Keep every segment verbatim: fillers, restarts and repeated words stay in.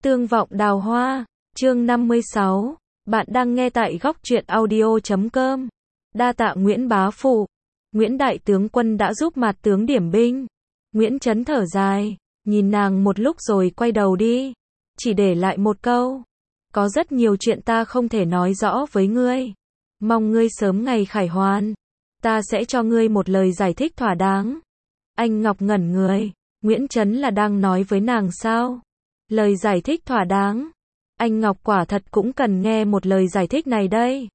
Tương vọng đào hoa, chương năm mươi sáu, bạn đang nghe tại góc truyện audio chấm com. Đa tạ Nguyễn bá phụ. Nguyễn đại tướng quân đã giúp Mạt tướng điểm binh. Nguyễn Chấn thở dài, nhìn nàng một lúc rồi quay đầu đi, chỉ để lại một câu: có rất nhiều chuyện ta không thể nói rõ với ngươi, mong ngươi sớm ngày khải hoàn, ta sẽ cho ngươi một lời giải thích thỏa đáng. Anh Ngọc ngẩn người, Nguyễn Chấn là đang nói với nàng sao? Lời giải thích thỏa đáng. Anh Ngọc quả thật cũng cần nghe một lời giải thích này đây.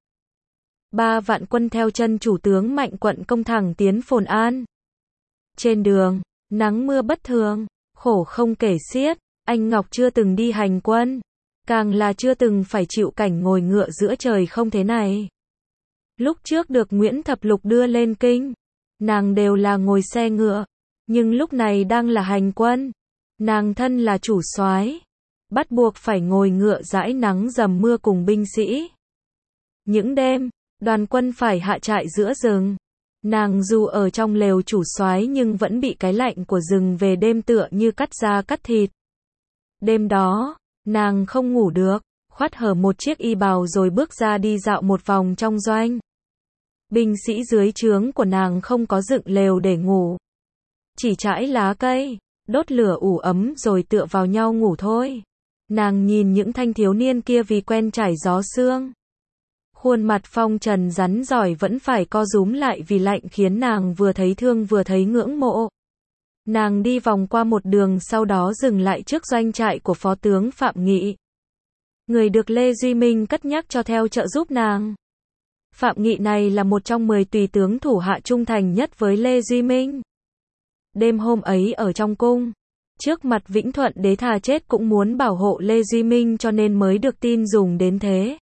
Ba vạn quân theo chân chủ tướng Mạnh Quận Công thẳng tiến Phồn An. Trên đường, nắng mưa bất thường, khổ không kể xiết. Anh Ngọc chưa từng đi hành quân, càng là chưa từng phải chịu cảnh ngồi ngựa giữa trời không thế này. Lúc trước được Nguyễn Thập Lục đưa lên kinh, nàng đều là ngồi xe ngựa, nhưng lúc này đang là hành quân, nàng thân là chủ soái, bắt buộc phải ngồi ngựa dãi nắng dầm mưa cùng binh sĩ. Những đêm, đoàn quân phải hạ trại giữa rừng. Nàng dù ở trong lều chủ soái nhưng vẫn bị cái lạnh của rừng về đêm tựa như cắt da cắt thịt. Đêm đó, nàng không ngủ được, khoác hở một chiếc y bào rồi bước ra đi dạo một vòng trong doanh. Binh sĩ dưới trướng của nàng không có dựng lều để ngủ, chỉ trải lá cây, đốt lửa ủ ấm rồi tựa vào nhau ngủ thôi. Nàng nhìn những thanh thiếu niên kia vì quen trải gió sương, khuôn mặt phong trần rắn giỏi vẫn phải co rúm lại vì lạnh khiến nàng vừa thấy thương vừa thấy ngưỡng mộ. Nàng đi vòng qua một đường sau đó dừng lại trước doanh trại của phó tướng Phạm Nghị, người được Lê Duy Minh cất nhắc cho theo trợ giúp nàng. Phạm Nghị này là một trong mười tùy tướng thủ hạ trung thành nhất với Lê Duy Minh. Đêm hôm ấy ở trong cung, trước mặt Vĩnh Thuận đế thà chết cũng muốn bảo hộ Lê Duy Minh cho nên mới được tin dùng đến thế.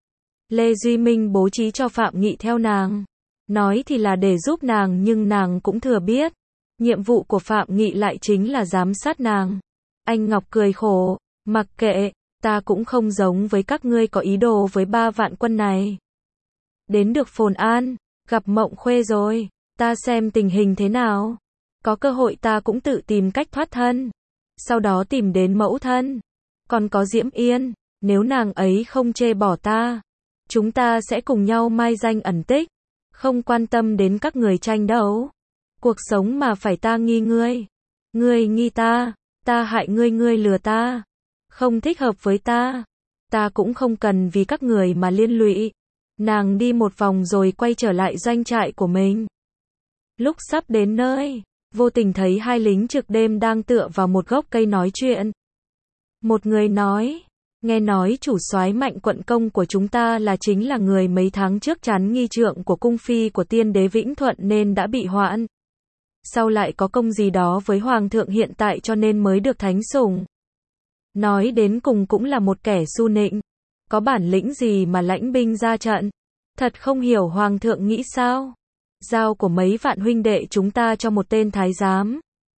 Lê Duy Minh bố trí cho Phạm Nghị theo nàng, nói thì là để giúp nàng nhưng nàng cũng thừa biết, nhiệm vụ của Phạm Nghị lại chính là giám sát nàng. Anh Ngọc cười khổ, mặc kệ, ta cũng không giống với các ngươi có ý đồ với ba vạn quân này. Đến được Phồn An, gặp Mộng Khuê rồi, ta xem tình hình thế nào. Có cơ hội ta cũng tự tìm cách thoát thân, sau đó tìm đến mẫu thân. Còn có Diễm Yên, nếu nàng ấy không chê bỏ ta, chúng ta sẽ cùng nhau mai danh ẩn tích, không quan tâm đến các người tranh đấu. Cuộc sống mà phải ta nghi ngươi, ngươi nghi ta, ta hại ngươi ngươi lừa ta, không thích hợp với ta, ta cũng không cần vì các người mà liên lụy. Nàng đi một vòng rồi quay trở lại doanh trại của mình. Lúc sắp đến nơi, vô tình thấy hai lính trực đêm đang tựa vào một gốc cây nói chuyện. Một người nói, nghe nói chủ soái Mạnh Quận Công của chúng ta là chính là người mấy tháng trước chắn nghi trượng của cung phi của tiên đế Vĩnh Thuận nên đã bị hoãn. Sau lại có công gì đó với hoàng thượng hiện tại cho nên mới được thánh sủng. Nói đến cùng cũng là một kẻ su nịnh, có bản lĩnh gì mà lãnh binh ra trận. Thật không hiểu hoàng thượng nghĩ sao. Giao của mấy vạn huynh đệ chúng ta cho một tên thái giám,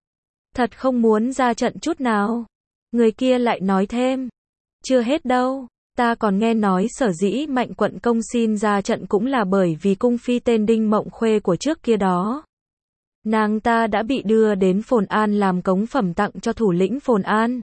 thật không muốn ra trận chút nào. Người kia lại nói thêm, chưa hết đâu, ta còn nghe nói sở dĩ Mạnh Quận Công xin ra trận cũng là bởi vì cung phi tên Đinh Mộng Khuê của trước kia đó. Nàng ta đã bị đưa đến Phồn An làm cống phẩm tặng cho thủ lĩnh Phồn An.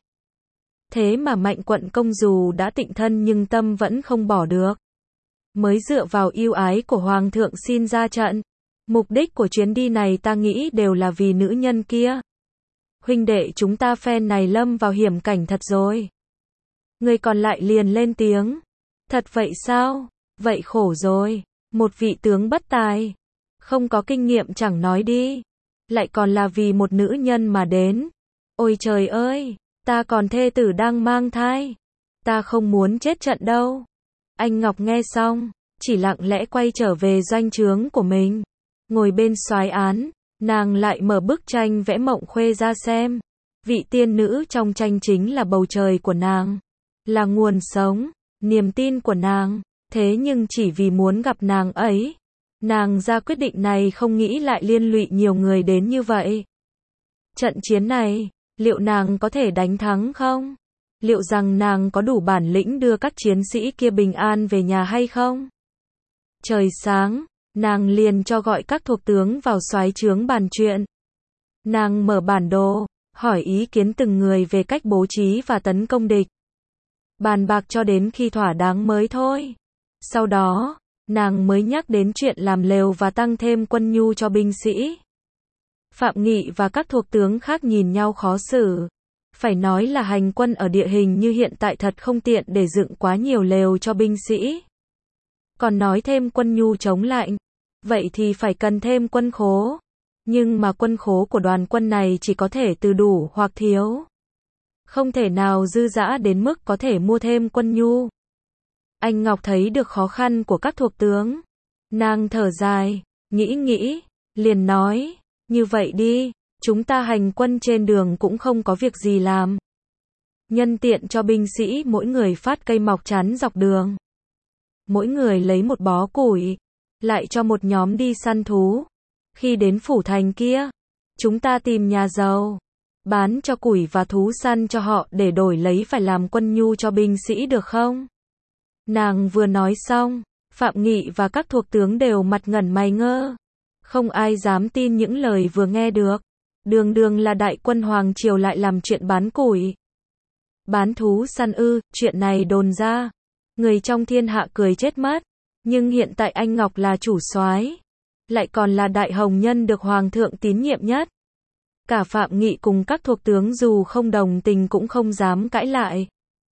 Thế mà Mạnh Quận Công dù đã tịnh thân nhưng tâm vẫn không bỏ được, mới dựa vào yêu ái của hoàng thượng xin ra trận. Mục đích của chuyến đi này ta nghĩ đều là vì nữ nhân kia. Huynh đệ chúng ta phen này lâm vào hiểm cảnh thật rồi. Người còn lại liền lên tiếng, thật vậy sao? Vậy khổ rồi, một vị tướng bất tài, không có kinh nghiệm chẳng nói đi, lại còn là vì một nữ nhân mà đến. Ôi trời ơi, ta còn thê tử đang mang thai, ta không muốn chết trận đâu. Anh Ngọc nghe xong, chỉ lặng lẽ quay trở về doanh trướng của mình. Ngồi bên soái án, nàng lại mở bức tranh vẽ Mộng Khuê ra xem. Vị tiên nữ trong tranh chính là bầu trời của nàng, là nguồn sống, niềm tin của nàng. Thế nhưng chỉ vì muốn gặp nàng ấy, nàng ra quyết định này không nghĩ lại liên lụy nhiều người đến như vậy. Trận chiến này, liệu nàng có thể đánh thắng không? Liệu rằng nàng có đủ bản lĩnh đưa các chiến sĩ kia bình an về nhà hay không? Trời sáng, nàng liền cho gọi các thuộc tướng vào soái trướng bàn chuyện. Nàng mở bản đồ, hỏi ý kiến từng người về cách bố trí và tấn công địch. bàn bạc cho đến khi thỏa đáng mới thôi. Sau đó, nàng mới nhắc đến chuyện làm lều và tăng thêm quân nhu cho binh sĩ. Phạm Nghị và các thuộc tướng khác nhìn nhau khó xử. Phải nói là hành quân ở địa hình như hiện tại thật không tiện để dựng quá nhiều lều cho binh sĩ. Còn nói thêm quân nhu chống lạnh, vậy thì phải cần thêm quân khố. Nhưng mà quân khố của đoàn quân này chỉ có thể từ đủ hoặc thiếu. Không thể nào dư dả đến mức có thể mua thêm quân nhu. Anh Ngọc thấy được khó khăn của các thuộc tướng. Nàng thở dài, nghĩ nghĩ, liền nói, như vậy đi, chúng ta hành quân trên đường cũng không có việc gì làm. Nhân tiện cho binh sĩ mỗi người phát cây mọc chắn dọc đường. Mỗi người lấy một bó củi, lại cho một nhóm đi săn thú. Khi đến phủ thành kia, chúng ta tìm nhà giàu, bán cho củi và thú săn cho họ để đổi lấy phải làm quân nhu cho binh sĩ được không? Nàng vừa nói xong, Phạm Nghị và các thuộc tướng đều mặt ngẩn mày ngơ. Không ai dám tin những lời vừa nghe được. Đường đường là đại quân Hoàng Triều lại làm chuyện bán củi. Bán thú săn ư, chuyện này đồn ra. Người trong thiên hạ cười chết mất. Nhưng hiện tại anh Ngọc là chủ soái, lại còn là đại hồng nhân được Hoàng thượng tín nhiệm nhất. Cả Phạm Nghị cùng các thuộc tướng dù không đồng tình cũng không dám cãi lại.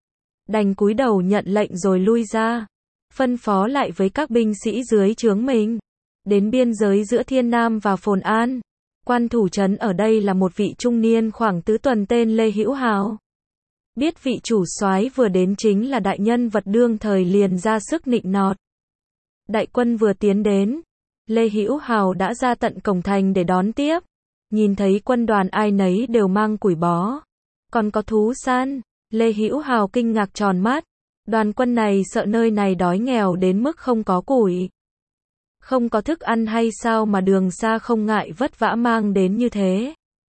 Đành cúi đầu nhận lệnh rồi lui ra. Phân phó lại với các binh sĩ dưới trướng mình. Đến biên giới giữa Thiên Nam và Phồn An. Quan thủ trấn ở đây là một vị trung niên khoảng tứ tuần tên Lê Hữu Hào. Biết vị chủ soái vừa đến chính là đại nhân vật đương thời liền ra sức nịnh nọt. Đại quân vừa tiến đến, Lê Hữu Hào đã ra tận cổng thành để đón tiếp. Nhìn thấy quân đoàn ai nấy đều mang củi bó, còn có thú săn, Lê Hữu Hào kinh ngạc tròn mắt. Đoàn quân này sợ nơi này đói nghèo đến mức không có củi, không có thức ăn hay sao mà đường xa không ngại vất vả mang đến như thế.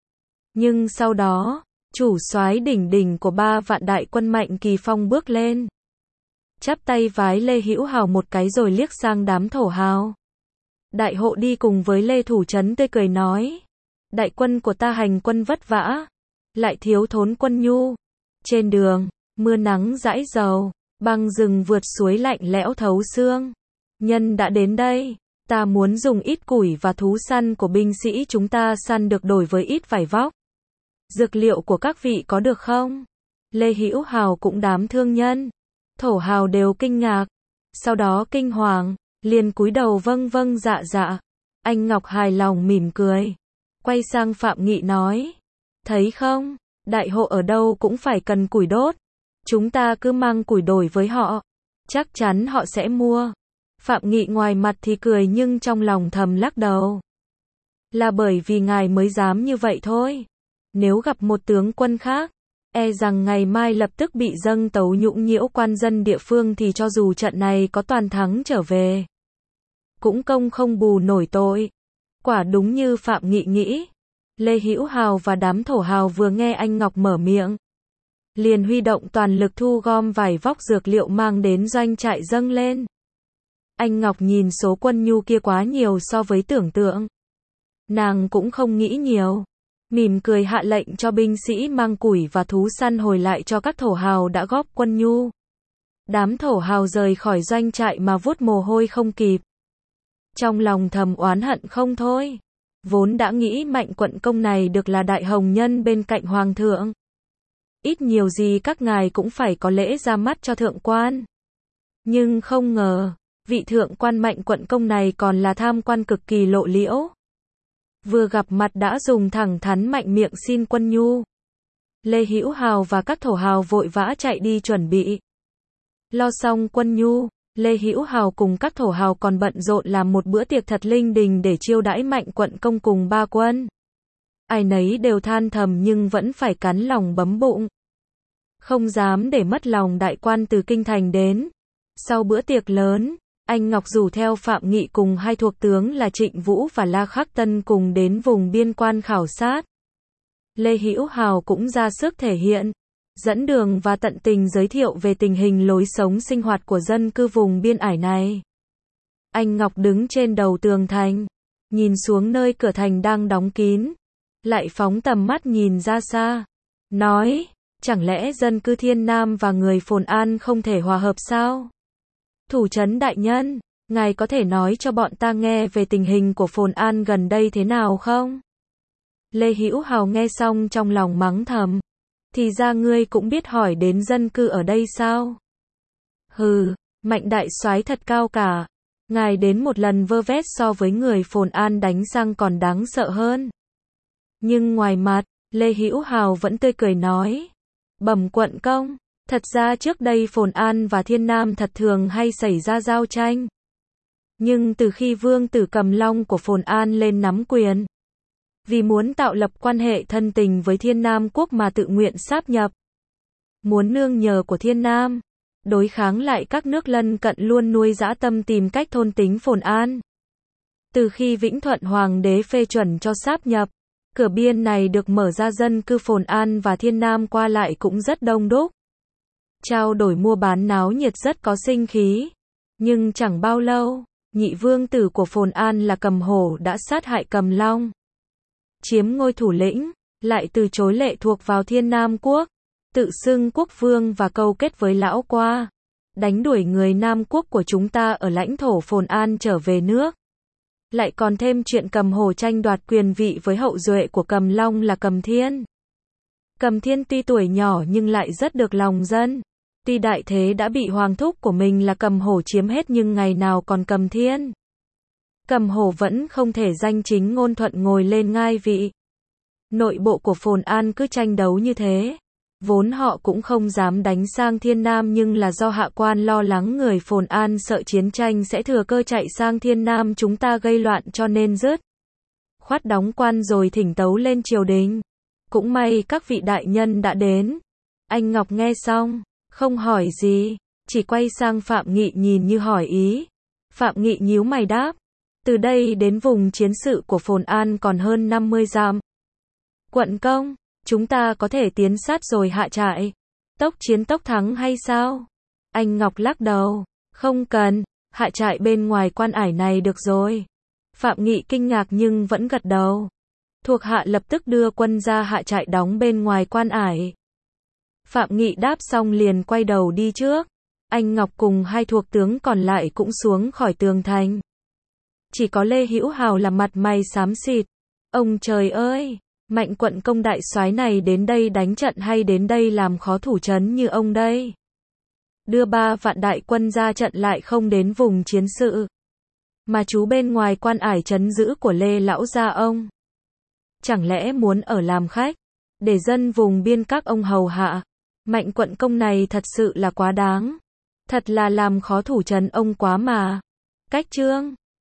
Nhưng sau đó, chủ soái đỉnh đỉnh của ba vạn đại quân Mạnh Kỳ Phong bước lên, chắp tay vái Lê Hữu Hào một cái rồi liếc sang đám thổ hào. Đại hộ đi cùng với Lê Thủ Trấn tươi cười nói, đại quân của ta hành quân vất vả, lại thiếu thốn quân nhu. Trên đường, mưa nắng rãi dầu, băng rừng vượt suối lạnh lẽo thấu xương. Nhân đã đến đây, ta muốn dùng ít củi và thú săn của binh sĩ chúng ta săn được đổi với ít vải vóc. Dược liệu của các vị có được không? Lê Hữu Hào cũng đám thương nhân, thổ hào đều kinh ngạc, sau đó kinh hoàng, liền cúi đầu vâng vâng dạ dạ. Anh Ngọc hài lòng mỉm cười, quay sang Phạm Nghị nói, thấy không, đại hộ ở đâu cũng phải cần củi đốt. Chúng ta cứ mang củi đổi với họ, chắc chắn họ sẽ mua. Phạm Nghị ngoài mặt thì cười nhưng trong lòng thầm lắc đầu. Là bởi vì ngài mới dám như vậy thôi. Nếu gặp một tướng quân khác, e rằng ngày mai lập tức bị dâng tấu nhũng nhiễu quan dân địa phương thì cho dù trận này có toàn thắng trở về, cũng công không bù nổi tội. Quả đúng như Phạm Nghị nghĩ. Lê Hữu Hào và đám thổ hào vừa nghe anh Ngọc mở miệng, liền huy động toàn lực thu gom vải vóc dược liệu mang đến doanh trại dâng lên. Anh Ngọc nhìn số quân nhu kia quá nhiều so với tưởng tượng. Nàng cũng không nghĩ nhiều, mỉm cười hạ lệnh cho binh sĩ mang củi và thú săn hồi lại cho các thổ hào đã góp quân nhu. Đám thổ hào rời khỏi doanh trại mà vuốt mồ hôi không kịp. Trong lòng thầm oán hận không thôi. Vốn đã nghĩ Mạnh Quận Công này được là đại hồng nhân bên cạnh hoàng thượng. Ít nhiều gì các ngài cũng phải có lễ ra mắt cho thượng quan. Nhưng không ngờ, vị thượng quan Mạnh Quận Công này còn là tham quan cực kỳ lộ liễu. Vừa gặp mặt đã dùng thẳng thắn mạnh miệng xin quân nhu. Lê Hữu Hào và các thổ hào vội vã chạy đi chuẩn bị. Lo xong quân nhu, Lê Hữu Hào cùng các thổ hào còn bận rộn làm một bữa tiệc thật linh đình để chiêu đãi Mạnh Quận Công cùng ba quân. Ai nấy đều than thầm nhưng vẫn phải cắn lòng bấm bụng. Không dám để mất lòng đại quan từ kinh thành đến. Sau bữa tiệc lớn, anh Ngọc rủ theo Phạm Nghị cùng hai thuộc tướng là Trịnh Vũ và La Khắc Tân cùng đến vùng biên quan khảo sát. Lê Hữu Hào cũng ra sức thể hiện, dẫn đường và tận tình giới thiệu về tình hình lối sống sinh hoạt của dân cư vùng biên ải này. Anh Ngọc đứng trên đầu tường thành, nhìn xuống nơi cửa thành đang đóng kín, lại phóng tầm mắt nhìn ra xa, nói, Chẳng lẽ dân cư Thiên Nam và người Phồn An không thể hòa hợp sao? Thủ trấn đại nhân, ngài có thể nói cho bọn ta nghe về tình hình của Phồn An gần đây thế nào không? Lê Hữu Hào nghe xong trong lòng mắng thầm. Thì ra ngươi cũng biết hỏi đến dân cư ở đây sao? Hừ, Mạnh đại soái thật cao cả. Ngài đến một lần vơ vét so với người Phồn An đánh răng còn đáng sợ hơn. Nhưng ngoài mặt, Lê Hữu Hào vẫn tươi cười nói. Bẩm quận công, thật ra trước đây Phồn An và Thiên Nam thật thường hay xảy ra giao tranh. Nhưng từ khi Vương tử Cầm Long của Phồn An lên nắm quyền, vì muốn tạo lập quan hệ thân tình với Thiên Nam quốc mà tự nguyện sáp nhập, muốn nương nhờ của Thiên Nam, đối kháng lại các nước lân cận luôn nuôi dã tâm tìm cách thôn tính Phồn An. Từ khi Vĩnh Thuận Hoàng đế phê chuẩn cho sáp nhập, cửa biên này được mở ra, dân cư Phồn An và Thiên Nam qua lại cũng rất đông đúc. Trao đổi mua bán náo nhiệt rất có sinh khí. Nhưng chẳng bao lâu, nhị vương tử của Phồn An là Cầm Hổ đã sát hại Cầm Long, chiếm ngôi thủ lĩnh, lại từ chối lệ thuộc vào Thiên Nam quốc, tự xưng quốc vương và câu kết với lão qua, đánh đuổi người Nam quốc của chúng ta ở lãnh thổ Phồn An trở về nước. Lại còn thêm chuyện Cầm Hổ tranh đoạt quyền vị với hậu duệ của Cầm Long là Cầm Thiên. Cầm Thiên tuy tuổi nhỏ nhưng lại rất được lòng dân. Tuy đại thế đã bị hoàng thúc của mình là Cầm Hổ chiếm hết nhưng ngày nào còn Cầm Thiên. Cầm Hổ vẫn không thể danh chính ngôn thuận ngồi lên ngai vị. Nội bộ của Phồn An cứ tranh đấu như thế. Vốn họ cũng không dám đánh sang Thiên Nam nhưng là do hạ quan lo lắng người Phồn An sợ chiến tranh sẽ thừa cơ chạy sang Thiên Nam chúng ta gây loạn cho nên dứt khoát đóng quan rồi thỉnh tấu lên triều đình. Cũng may các vị đại nhân đã đến. Anh Ngọc nghe xong, không hỏi gì, chỉ quay sang Phạm Nghị nhìn như hỏi ý. Phạm Nghị nhíu mày đáp, từ đây đến vùng chiến sự của Phồn An còn hơn năm mươi dặm. Quận công, chúng ta có thể tiến sát rồi hạ trại, tốc chiến tốc thắng hay sao? Anh Ngọc lắc đầu, không cần, hạ trại bên ngoài quan ải này được rồi. Phạm Nghị kinh ngạc nhưng vẫn gật đầu. Thuộc hạ lập tức đưa quân ra hạ trại đóng bên ngoài quan ải. Phạm Nghị đáp xong liền quay đầu đi trước. Anh Ngọc cùng hai thuộc tướng còn lại cũng xuống khỏi tường thành. Chỉ có Lê Hữu Hào là mặt mày xám xịt. Ông trời ơi, Mạnh quận công đại soái này đến đây đánh trận hay đến đây làm khó thủ trấn như ông đây? Đưa ba vạn đại quân ra trận lại không đến vùng chiến sự, mà chú bên ngoài quan ải trấn giữ của Lê lão gia ông. Chẳng lẽ muốn ở làm khách, để dân vùng biên các ông hầu hạ? Mạnh quận công này thật sự là quá đáng. Thật là làm khó thủ trấn ông quá mà. Cách chương